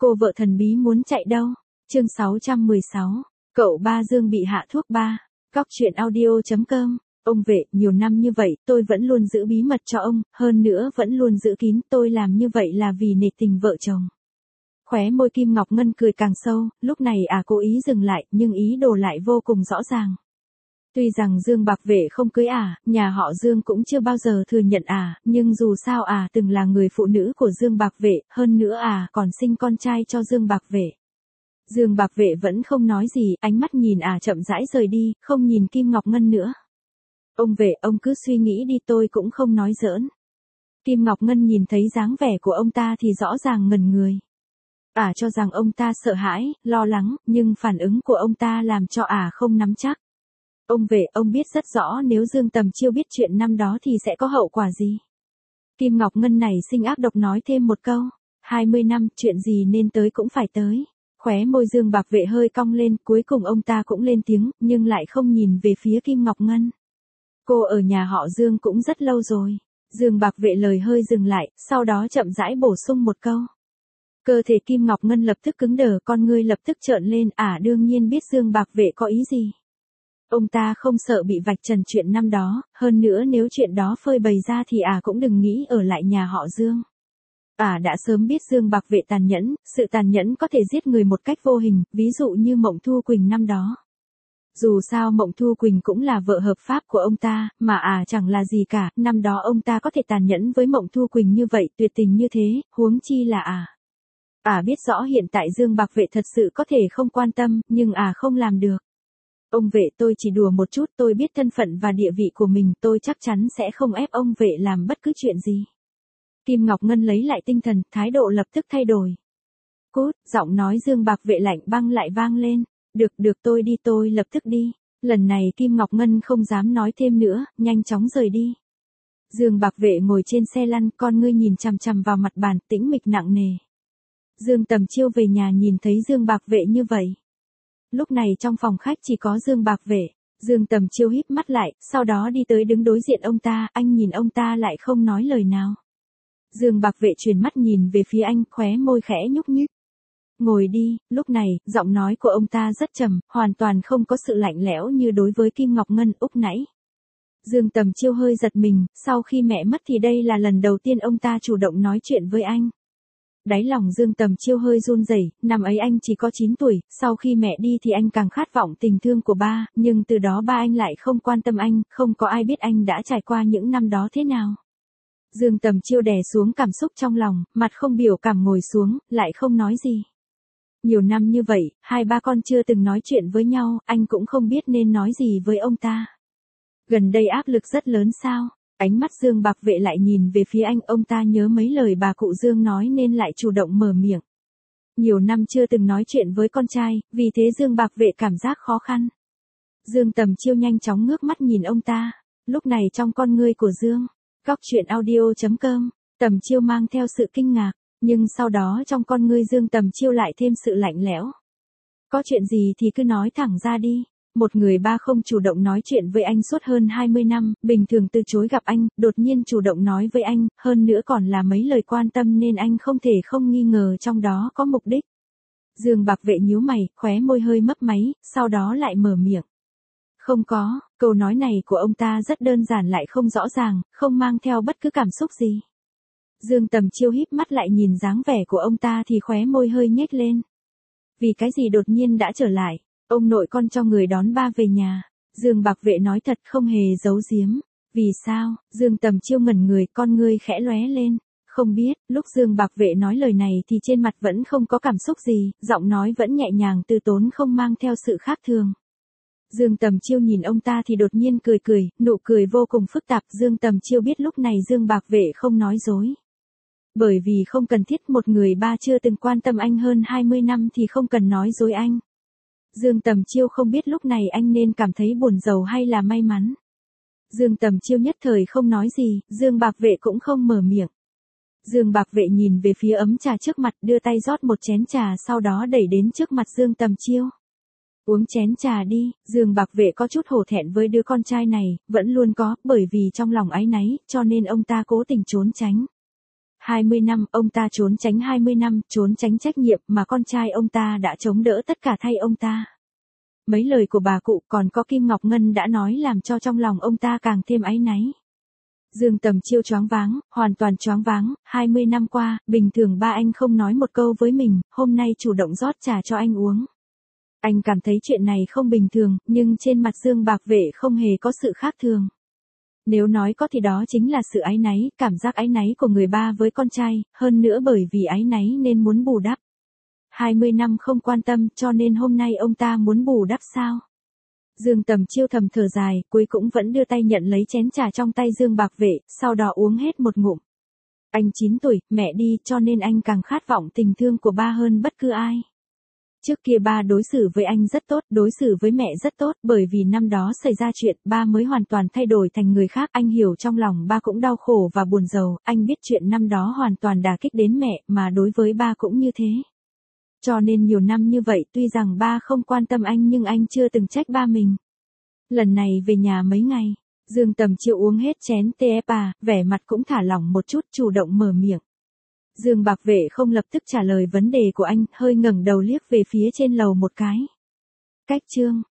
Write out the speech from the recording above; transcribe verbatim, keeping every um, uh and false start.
Cô vợ thần bí muốn chạy đâu? Chương sáu trăm mười sáu. Cậu ba Dương bị hạ thuốc ba. Cóc truyện audio chấm com. Ông vệ, nhiều năm như vậy, tôi vẫn luôn giữ bí mật cho ông, hơn nữa vẫn luôn giữ kín, tôi làm như vậy là vì nể tình vợ chồng. Khóe môi Kim Ngọc Ngân cười càng sâu, lúc này à cố ý dừng lại, nhưng ý đồ lại vô cùng rõ ràng. Tuy rằng Dương Bạc Vệ không cưới à, nhà họ Dương cũng chưa bao giờ thừa nhận à, nhưng dù sao à từng là người phụ nữ của Dương Bạc Vệ, hơn nữa à còn sinh con trai cho Dương Bạc Vệ. Dương Bạc Vệ vẫn không nói gì, ánh mắt nhìn à chậm rãi rời đi, không nhìn Kim Ngọc Ngân nữa. Ông Vệ, ông cứ suy nghĩ đi, tôi cũng không nói giỡn. Kim Ngọc Ngân nhìn thấy dáng vẻ của ông ta thì rõ ràng ngẩn người. Ả à cho rằng ông ta sợ hãi, lo lắng, nhưng phản ứng của ông ta làm cho Ả à không nắm chắc. Ông Vệ, ông biết rất rõ nếu Dương Tầm Chiêu biết chuyện năm đó thì sẽ có hậu quả gì. Kim Ngọc Ngân này sinh ác độc nói thêm một câu. hai mươi năm, chuyện gì nên tới cũng phải tới. Khóe môi Dương Bạc Vệ hơi cong lên, cuối cùng ông ta cũng lên tiếng, nhưng lại không nhìn về phía Kim Ngọc Ngân. Cô ở nhà họ Dương cũng rất lâu rồi. Dương Bạc Vệ lời hơi dừng lại, sau đó chậm rãi bổ sung một câu. Cơ thể Kim Ngọc Ngân lập tức cứng đờ, con ngươi lập tức trợn lên, ả à, đương nhiên biết Dương Bạc Vệ có ý gì. Ông ta không sợ bị vạch trần chuyện năm đó, hơn nữa nếu chuyện đó phơi bày ra thì ả à cũng đừng nghĩ ở lại nhà họ Dương. Ả à đã sớm biết Dương Bạc Vệ tàn nhẫn, sự tàn nhẫn có thể giết người một cách vô hình, ví dụ như Mộng Thu Quỳnh năm đó. Dù sao Mộng Thu Quỳnh cũng là vợ hợp pháp của ông ta, mà à chẳng là gì cả, năm đó ông ta có thể tàn nhẫn với Mộng Thu Quỳnh như vậy, tuyệt tình như thế, huống chi là à. À biết rõ hiện tại Dương Bạc Vệ thật sự có thể không quan tâm, nhưng à không làm được. Ông Vệ, tôi chỉ đùa một chút, tôi biết thân phận và địa vị của mình, tôi chắc chắn sẽ không ép ông Vệ làm bất cứ chuyện gì. Kim Ngọc Ngân lấy lại tinh thần, thái độ lập tức thay đổi. Cút, giọng nói Dương Bạc Vệ lạnh băng lại vang lên. Được, được, tôi đi, tôi lập tức đi. Lần này Kim Ngọc Ngân không dám nói thêm nữa, nhanh chóng rời đi. Dương Bạc Vệ ngồi trên xe lăn, con ngươi nhìn chằm chằm vào mặt bàn, tĩnh mịch nặng nề. Dương Tầm Chiêu về nhà nhìn thấy Dương Bạc Vệ như vậy. Lúc này trong phòng khách chỉ có Dương Bạc Vệ. Dương Tầm Chiêu híp mắt lại, sau đó đi tới đứng đối diện ông ta, anh nhìn ông ta lại không nói lời nào. Dương Bạc Vệ chuyển mắt nhìn về phía anh, khóe môi khẽ nhúc nhích. Ngồi đi, lúc này, giọng nói của ông ta rất trầm, hoàn toàn không có sự lạnh lẽo như đối với Kim Ngọc Ngân úc nãy. Dương Tầm Chiêu hơi giật mình, sau khi mẹ mất thì đây là lần đầu tiên ông ta chủ động nói chuyện với anh. Đáy lòng Dương Tầm Chiêu hơi run rẩy, năm ấy anh chỉ có chín tuổi, sau khi mẹ đi thì anh càng khát vọng tình thương của ba, nhưng từ đó ba anh lại không quan tâm anh, không có ai biết anh đã trải qua những năm đó thế nào. Dương Tầm Chiêu đè xuống cảm xúc trong lòng, mặt không biểu cảm ngồi xuống, lại không nói gì. Nhiều năm như vậy, hai ba con chưa từng nói chuyện với nhau, anh cũng không biết nên nói gì với ông ta. Gần đây áp lực rất lớn sao? Ánh mắt Dương Bạc Vệ lại nhìn về phía anh, ông ta nhớ mấy lời bà cụ Dương nói nên lại chủ động mở miệng. Nhiều năm chưa từng nói chuyện với con trai, vì thế Dương Bạc Vệ cảm giác khó khăn. Dương Tầm Chiêu nhanh chóng ngước mắt nhìn ông ta. Lúc này trong con ngươi của Dương, Cóc truyện audio chấm com, Tầm Chiêu mang theo sự kinh ngạc. Nhưng sau đó trong con ngươi Dương Tầm Chiêu lại thêm sự lạnh lẽo. Có chuyện gì thì cứ nói thẳng ra đi. Một người ba không chủ động nói chuyện với anh suốt hơn hai mươi năm, bình thường từ chối gặp anh, đột nhiên chủ động nói với anh, hơn nữa còn là mấy lời quan tâm nên anh không thể không nghi ngờ trong đó có mục đích. Dương Bạc Vệ nhíu mày, khóe môi hơi mấp máy, sau đó lại mở miệng. Không có, câu nói này của ông ta rất đơn giản lại không rõ ràng, không mang theo bất cứ cảm xúc gì. Dương Tầm Chiêu híp mắt lại nhìn dáng vẻ của ông ta thì khóe môi hơi nhếch lên. Vì cái gì đột nhiên đã trở lại, ông nội con cho người đón ba về nhà. Dương Bạc Vệ nói thật không hề giấu giếm. Vì sao? Dương Tầm Chiêu ngẩn người, con ngươi khẽ lóe lên. Không biết, lúc Dương Bạc Vệ nói lời này thì trên mặt vẫn không có cảm xúc gì, giọng nói vẫn nhẹ nhàng từ tốn không mang theo sự khác thường. Dương Tầm Chiêu nhìn ông ta thì đột nhiên cười cười, nụ cười vô cùng phức tạp. Dương Tầm Chiêu biết lúc này Dương Bạc Vệ không nói dối. Bởi vì không cần thiết, một người ba chưa từng quan tâm anh hơn hai mươi năm thì không cần nói dối anh. Dương Tầm Chiêu không biết lúc này anh nên cảm thấy buồn rầu hay là may mắn. Dương Tầm Chiêu nhất thời không nói gì, Dương Bạc Vệ cũng không mở miệng. Dương Bạc Vệ nhìn về phía ấm trà trước mặt, đưa tay rót một chén trà sau đó đẩy đến trước mặt Dương Tầm Chiêu. Uống chén trà đi. Dương Bạc Vệ có chút hổ thẹn với đứa con trai này, vẫn luôn có, bởi vì trong lòng áy náy, cho nên ông ta cố tình trốn tránh. hai mươi năm, ông ta trốn tránh hai mươi năm, trốn tránh trách nhiệm mà con trai ông ta đã chống đỡ tất cả thay ông ta. Mấy lời của bà cụ còn có Kim Ngọc Ngân đã nói làm cho trong lòng ông ta càng thêm áy náy. Dương Tầm Chiêu choáng váng, hoàn toàn choáng váng, hai mươi năm qua, bình thường ba anh không nói một câu với mình, hôm nay chủ động rót trà cho anh uống. Anh cảm thấy chuyện này không bình thường, nhưng trên mặt Dương Bạc Vệ không hề có sự khác thường. Nếu nói có thì đó chính là sự áy náy, cảm giác áy náy của người ba với con trai, hơn nữa bởi vì áy náy nên muốn bù đắp. hai mươi năm không quan tâm cho nên hôm nay ông ta muốn bù đắp sao? Dương Tầm Chiêu thầm thở dài, cuối cũng vẫn đưa tay nhận lấy chén trà trong tay Dương Bạc Vệ, sau đó uống hết một ngụm. Anh chín tuổi, mẹ đi, cho nên anh càng khát vọng tình thương của ba hơn bất cứ ai. Trước kia ba đối xử với anh rất tốt, đối xử với mẹ rất tốt, bởi vì năm đó xảy ra chuyện, ba mới hoàn toàn thay đổi thành người khác. Anh hiểu trong lòng ba cũng đau khổ và buồn rầu, anh biết chuyện năm đó hoàn toàn đả kích đến mẹ, mà đối với ba cũng như thế. Cho nên nhiều năm như vậy, tuy rằng ba không quan tâm anh nhưng anh chưa từng trách ba mình. Lần này về nhà mấy ngày, Dương Tầm Chiêu uống hết chén tê pa, vẻ mặt cũng thả lỏng một chút, chủ động mở miệng. Dương Bạc Vệ không lập tức trả lời vấn đề của anh, hơi ngẩng đầu liếc về phía trên lầu một cái. Cách chương